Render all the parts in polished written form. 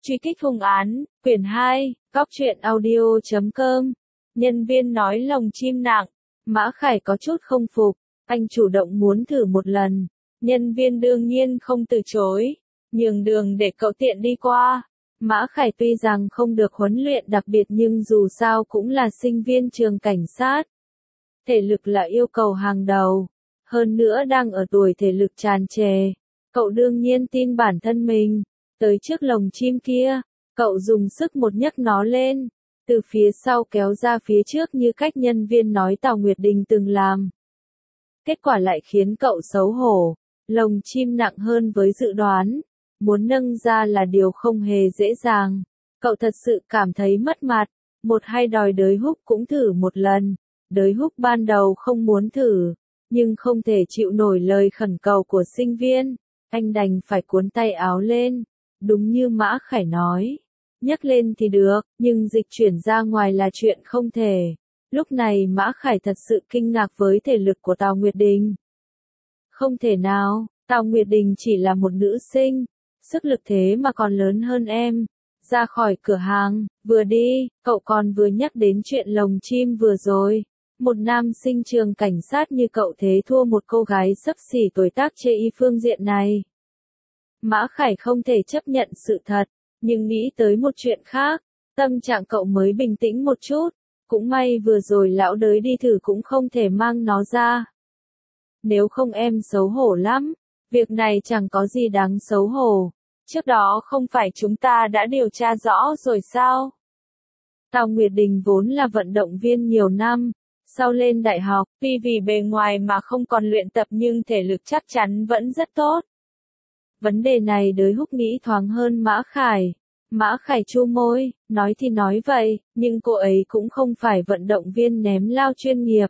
Truy kích hung án, quyển 2, góc truyện audio.com. Nhân viên nói lồng chim nặng. Mã Khải có chút không phục. Anh chủ động muốn thử một lần. Nhân viên đương nhiên không từ chối. Nhường đường để cậu tiện đi qua. Mã Khải tuy rằng không được huấn luyện đặc biệt nhưng dù sao cũng là sinh viên trường cảnh sát. Thể lực là yêu cầu hàng đầu. Hơn nữa đang ở tuổi thể lực tràn trề. Cậu đương nhiên tin bản thân mình. Tới trước lồng chim kia, cậu dùng sức một nhấc nó lên, từ phía sau kéo ra phía trước như cách nhân viên nói Tào Nguyệt Đình từng làm. Kết quả lại khiến cậu xấu hổ, lồng chim nặng hơn với dự đoán, muốn nâng ra là điều không hề dễ dàng. Cậu thật sự cảm thấy mất mặt, một hay đòi Đới Húc cũng thử một lần. Đới Húc ban đầu không muốn thử, nhưng không thể chịu nổi lời khẩn cầu của sinh viên, anh đành phải cuốn tay áo lên. Đúng như Mã Khải nói, nhấc lên thì được, nhưng dịch chuyển ra ngoài là chuyện không thể. Lúc này Mã Khải thật sự kinh ngạc với thể lực của Tào Nguyệt Đình. Không thể nào, Tào Nguyệt Đình chỉ là một nữ sinh, sức lực thế mà còn lớn hơn em. Ra khỏi cửa hàng, vừa đi, cậu còn vừa nhắc đến chuyện lồng chim vừa rồi. Một nam sinh trường cảnh sát như cậu thế thua một cô gái xấp xỉ tuổi tác chê y phương diện này. Mã Khải không thể chấp nhận sự thật, nhưng nghĩ tới một chuyện khác, tâm trạng cậu mới bình tĩnh một chút. Cũng may vừa rồi lão Đới đi thử cũng không thể mang nó ra. Nếu không em xấu hổ lắm, việc này chẳng có gì đáng xấu hổ. Trước đó không phải chúng ta đã điều tra rõ rồi sao? Tào Nguyệt Đình vốn là vận động viên nhiều năm, sau lên đại học, tuy vì bề ngoài mà không còn luyện tập nhưng thể lực chắc chắn vẫn rất tốt. Vấn đề này Đới Húc nghĩ thoáng hơn Mã Khải. Mã Khải chu môi, nói thì nói vậy, nhưng cô ấy cũng không phải vận động viên ném lao chuyên nghiệp.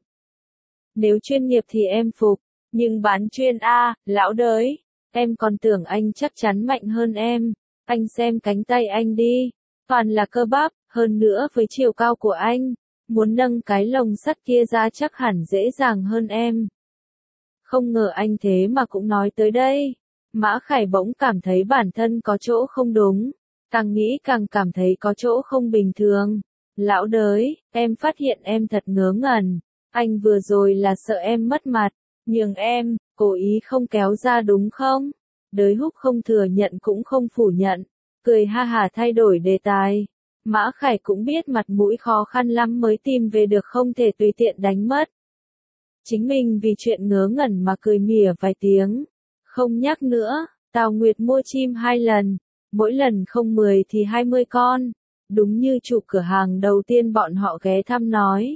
Nếu chuyên nghiệp thì em phục, nhưng bán chuyên A, lão Đới, em còn tưởng anh chắc chắn mạnh hơn em. Anh xem cánh tay anh đi, toàn là cơ bắp, hơn nữa với chiều cao của anh, muốn nâng cái lồng sắt kia ra chắc hẳn dễ dàng hơn em. Không ngờ anh thế mà cũng nói tới đây. Mã Khải bỗng cảm thấy bản thân có chỗ không đúng, càng nghĩ càng cảm thấy có chỗ không bình thường. Lão Đới, em phát hiện em thật ngớ ngẩn, anh vừa rồi là sợ em mất mặt, nhường em, cố ý không kéo ra đúng không? Đới Húc không thừa nhận cũng không phủ nhận, cười ha hả thay đổi đề tài. Mã Khải cũng biết mặt mũi khó khăn lắm mới tìm về được không thể tùy tiện đánh mất. Chính mình vì chuyện ngớ ngẩn mà cười mỉa vài tiếng. Không nhắc nữa, Tào Nguyệt mua chim 2 lần, mỗi lần không 10 thì 20 con, đúng như chủ cửa hàng đầu tiên bọn họ ghé thăm nói.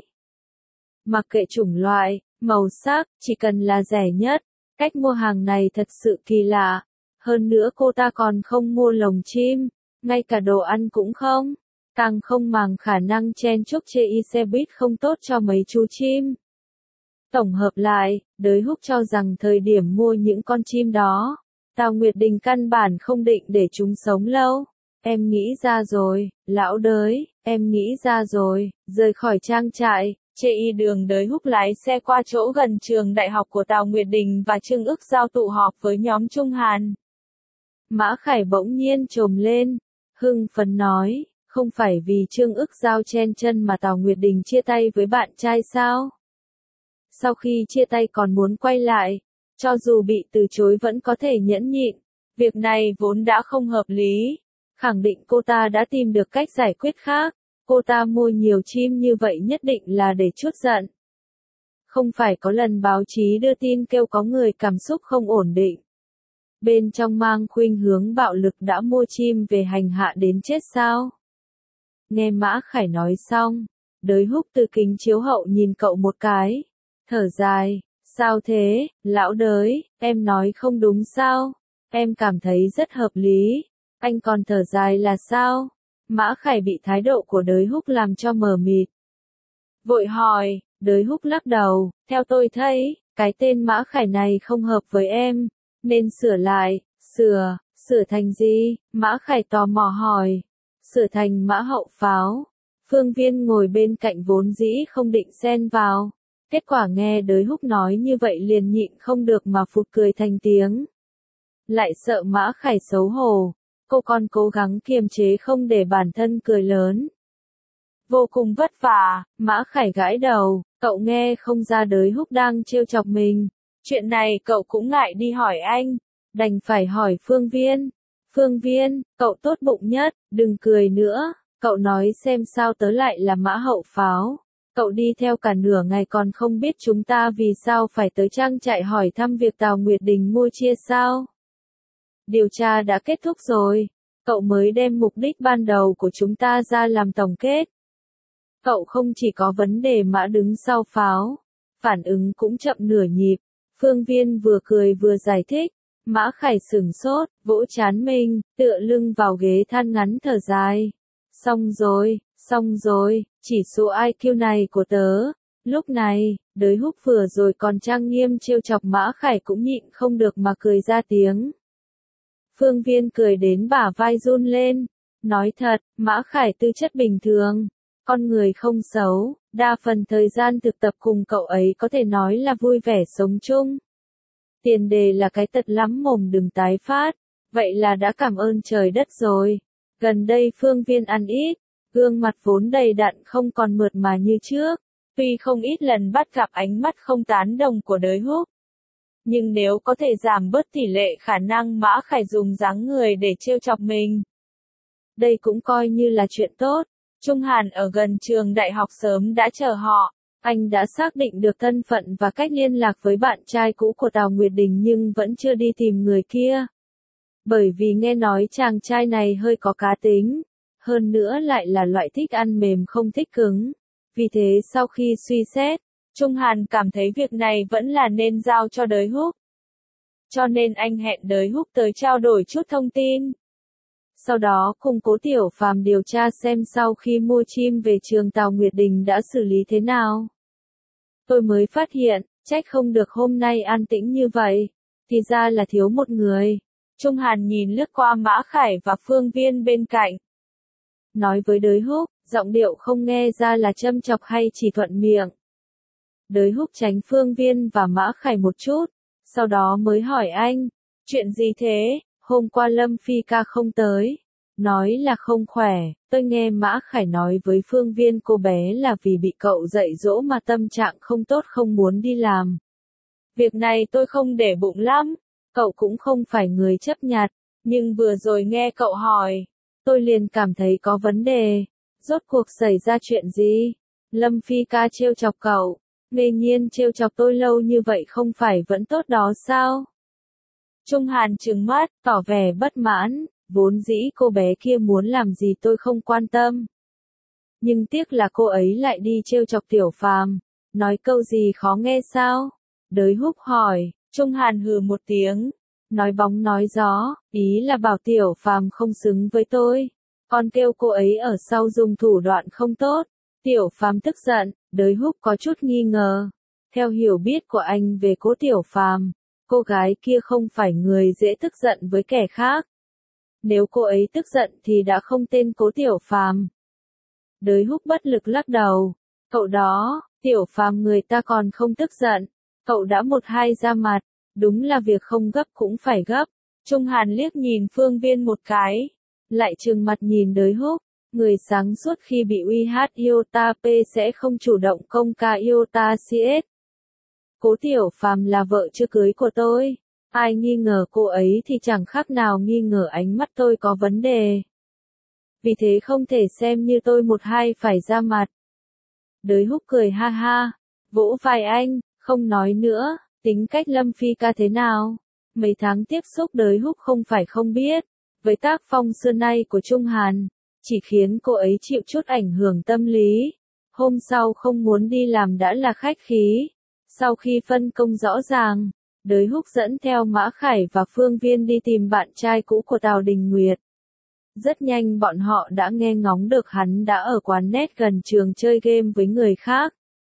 Mặc kệ chủng loại, màu sắc, chỉ cần là rẻ nhất, cách mua hàng này thật sự kỳ lạ. Hơn nữa cô ta còn không mua lồng chim, ngay cả đồ ăn cũng không, càng không màng khả năng chen chúc chê y xe buýt không tốt cho mấy chú chim. Tổng hợp lại, Đới Húc cho rằng thời điểm mua những con chim đó, Tào Nguyệt Đình căn bản không định để chúng sống lâu. Em nghĩ ra rồi, lão Đới, em nghĩ ra rồi. Rời khỏi trang trại, chê y đường Đới Húc lái xe qua chỗ gần trường đại học của Tào Nguyệt Đình và Trương Ức Giao tụ họp với nhóm Trung Hàn. Mã Khải bỗng nhiên trồm lên, hưng phấn nói, không phải vì Trương Ức Giao chen chân mà Tào Nguyệt Đình chia tay với bạn trai sao? Sau khi chia tay còn muốn quay lại, cho dù bị từ chối vẫn có thể nhẫn nhịn. Việc này vốn đã không hợp lý. Khẳng định cô ta đã tìm được cách giải quyết khác. Cô ta mua nhiều chim như vậy nhất định là để trút giận. Không phải có lần báo chí đưa tin kêu có người cảm xúc không ổn định. Bên trong mang khuynh hướng bạo lực đã mua chim về hành hạ đến chết sao? Nghe Mã Khải nói xong, Đới Húc từ kính chiếu hậu nhìn cậu một cái. Thở dài, sao thế, lão Đới, em nói không đúng sao? Em cảm thấy rất hợp lý. Anh còn thở dài là sao? Mã Khải bị thái độ của Đới Húc làm cho mờ mịt. Vội hỏi, Đới Húc lắc đầu, theo tôi thấy, cái tên Mã Khải này không hợp với em, nên sửa lại. Sửa thành gì? Mã Khải tò mò hỏi. Sửa thành Mã Hậu Pháo. Phương Viên ngồi bên cạnh vốn dĩ không định xen vào. Kết quả nghe Đới Húc nói như vậy liền nhịn không được mà phụt cười thành tiếng. Lại sợ Mã Khải xấu hổ, Cô còn cố gắng kiềm chế không để bản thân cười lớn. Vô cùng vất vả, Mã Khải gãi đầu, cậu nghe không ra Đới Húc đang trêu chọc mình. Chuyện này cậu cũng ngại đi hỏi anh, đành phải hỏi Phương Viên. Phương Viên, cậu tốt bụng nhất, đừng cười nữa, cậu nói xem sao tớ lại là mã hậu pháo. Cậu đi theo cả nửa ngày còn không biết chúng ta vì sao phải tới trang trại hỏi thăm việc Tào Nguyệt Đình mua chia sao. Điều tra đã kết thúc rồi, cậu mới đem mục đích ban đầu của chúng ta ra làm tổng kết. Cậu không chỉ có vấn đề mã đứng sau pháo, phản ứng cũng chậm nửa nhịp. Phương Viên vừa cười vừa giải thích, Mã Khải sửng sốt, vỗ trán mình, tựa lưng vào ghế than ngắn thở dài. Xong rồi, chỉ số IQ này của tớ. Lúc này, Đới Húc vừa rồi còn trang nghiêm trêu chọc Mã Khải cũng nhịn không được mà cười ra tiếng. Phương Viên cười đến bả vai run lên, nói thật, Mã Khải tư chất bình thường, con người không xấu, đa phần thời gian thực tập cùng cậu ấy có thể nói là vui vẻ sống chung. Tiền đề là cái tật lắm mồm đừng tái phát, vậy là đã cảm ơn trời đất rồi. Gần đây Phương Viên ăn ít, gương mặt vốn đầy đặn không còn mượt mà như trước, tuy không ít lần bắt gặp ánh mắt không tán đồng của Đới Húc. Nhưng nếu có thể giảm bớt tỷ lệ khả năng Mã Khải dùng dáng người để trêu chọc mình, đây cũng coi như là chuyện tốt. Trung Hàn ở gần trường đại học sớm đã chờ họ. Anh đã xác định được thân phận và cách liên lạc với bạn trai cũ của Tào Nguyệt Đình nhưng vẫn chưa đi tìm người kia. Bởi vì nghe nói chàng trai này hơi có cá tính, hơn nữa lại là loại thích ăn mềm không thích cứng. Vì thế sau khi suy xét, Trung Hàn cảm thấy việc này vẫn là nên giao cho Đới Húc. Cho nên anh hẹn Đới Húc tới trao đổi chút thông tin. Sau đó cùng Cố Tiểu Phàm điều tra xem sau khi mua chim về trường Tào Nguyệt Đình đã xử lý thế nào. Tôi mới phát hiện, trách không được hôm nay an tĩnh như vậy, thì ra là thiếu một người. Trung Hàn nhìn lướt qua Mã Khải và Phương Viên bên cạnh. Nói với Đới Húc, giọng điệu không nghe ra là châm chọc hay chỉ thuận miệng. Đới Húc tránh Phương Viên và Mã Khải một chút, sau đó mới hỏi anh, chuyện gì thế, hôm qua Lâm Phi ca không tới. Nói là không khỏe, tôi nghe Mã Khải nói với Phương Viên cô bé là vì bị cậu dạy dỗ mà tâm trạng không tốt không muốn đi làm. Việc này tôi không để bụng lắm, cậu cũng không phải người chấp nhặt, nhưng vừa rồi nghe cậu hỏi, tôi liền cảm thấy có vấn đề. Rốt cuộc xảy ra chuyện gì? Lâm Phi ca trêu chọc cậu, ngây nhiên trêu chọc tôi lâu như vậy không phải vẫn tốt đó sao? Trung Hàn trừng mắt, tỏ vẻ bất mãn. Vốn dĩ cô bé kia muốn làm gì tôi không quan tâm. Nhưng tiếc là cô ấy lại đi trêu chọc Tiểu Phàm, nói câu gì khó nghe sao? Đới Húc hỏi, Trung Hàn hừ một tiếng, nói bóng nói gió, ý là bảo Tiểu Phàm không xứng với tôi, còn kêu cô ấy ở sau dùng thủ đoạn không tốt. Tiểu Phàm tức giận, Đới Húc có chút nghi ngờ. Theo hiểu biết của anh về Cố Tiểu Phàm, cô gái kia không phải người dễ tức giận với kẻ khác. Nếu cô ấy tức giận thì đã không tên Cố Tiểu Phàm. Đới Húc bất lực lắc đầu. Cậu đó, Tiểu Phàm người ta còn không tức giận. Cậu đã một hai ra mặt. Đúng là việc không gấp cũng phải gấp. Trung Hàn liếc nhìn Phương Viên một cái. Lại trừng mặt nhìn Đới Húc. Người sáng suốt khi bị UH Iota P sẽ không chủ động công ca Iota CS. Cố Tiểu Phàm là vợ chưa cưới của tôi. Ai nghi ngờ cô ấy thì chẳng khác nào nghi ngờ ánh mắt tôi có vấn đề. Vì thế không thể xem như tôi một hai phải ra mặt. Đới Húc cười ha ha, vỗ vai anh, không nói nữa, tính cách Lâm Phi ca thế nào. Mấy tháng tiếp xúc Đới Húc không phải không biết, với tác phong xưa nay của Trung Hàn, chỉ khiến cô ấy chịu chút ảnh hưởng tâm lý. Hôm sau không muốn đi làm đã là khách khí. Sau khi phân công rõ ràng, Đới Húc dẫn theo Mã Khải và Phương Viên đi tìm bạn trai cũ của Tào Đình Nguyệt. Rất nhanh bọn họ đã nghe ngóng được hắn đã ở quán net gần trường chơi game với người khác.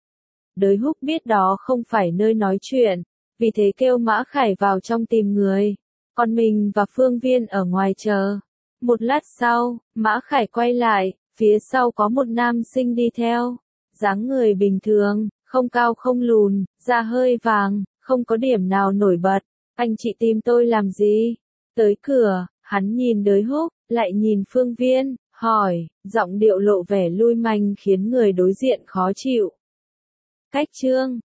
Đới Húc biết đó không phải nơi nói chuyện, vì thế kêu Mã Khải vào trong tìm người, còn mình và Phương Viên ở ngoài chờ. Một lát sau, Mã Khải quay lại, phía sau có một nam sinh đi theo, dáng người bình thường, không cao không lùn, da hơi vàng, không có điểm nào nổi bật. Anh chị tìm tôi làm gì? Tới cửa, Hắn nhìn Đới Húc, lại nhìn Phương Viên, hỏi, giọng điệu lộ vẻ lui manh khiến người đối diện khó chịu. Cách Trương,